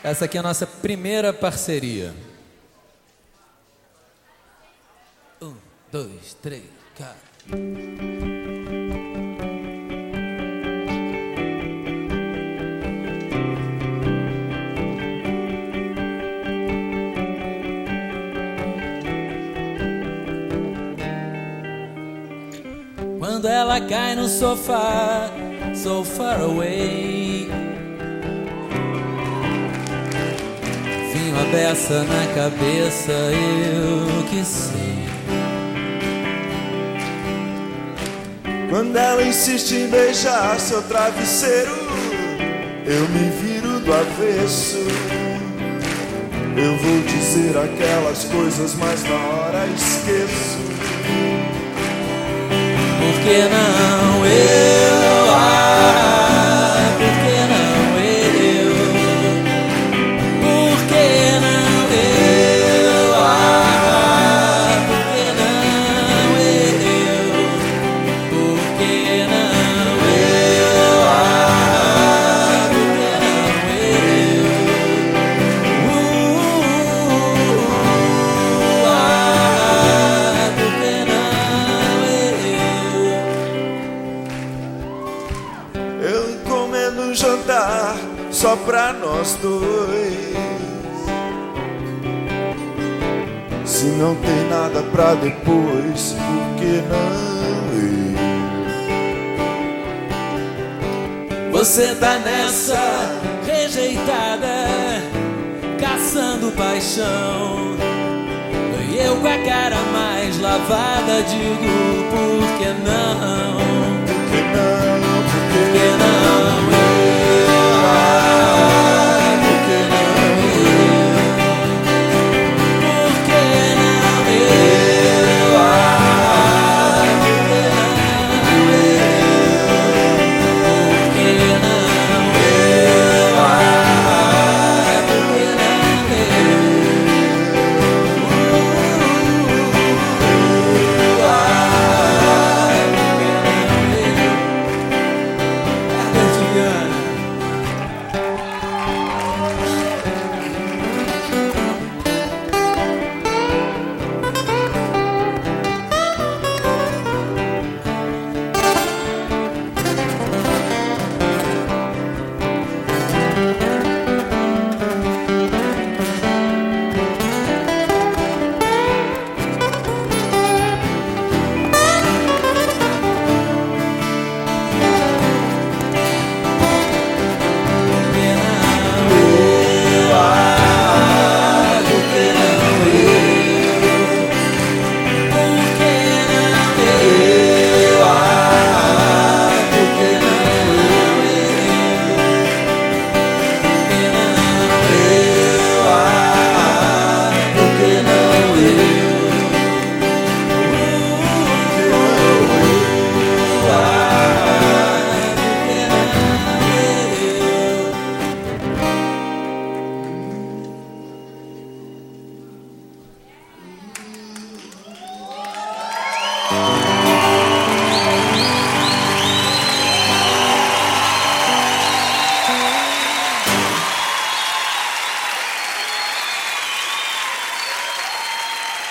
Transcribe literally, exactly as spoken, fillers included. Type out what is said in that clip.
Essa aqui é a nossa primeira parceria. Um, dois, três, cara. Quando ela cai no sofá, so far away, vinho a beça na cabeça, eu que sei. Quando ela insiste em beijar seu travesseiro, eu me viro do avesso. Eu vou dizer aquelas coisas, mas na hora esqueço. Por que não eu? Ah, por que não eu? Por que não eu? Ah, por que não eu? Por que não eu? Ah, por que não eu? Uh, ah, por que não? Eu encomendo um jantar só pra nós dois. Se não tem nada pra depois, por que não eu? Você tá nessa rejeitada, caçando paixão, e eu com a cara mais lavada digo, por que não? Por que não? Por Por que não eu? Ah, por que não eu? Por que não eu? Ah, por que não eu? Por que não eu? Ah, por que não eu? Uh, ah, por que não eu? Juliana. eu?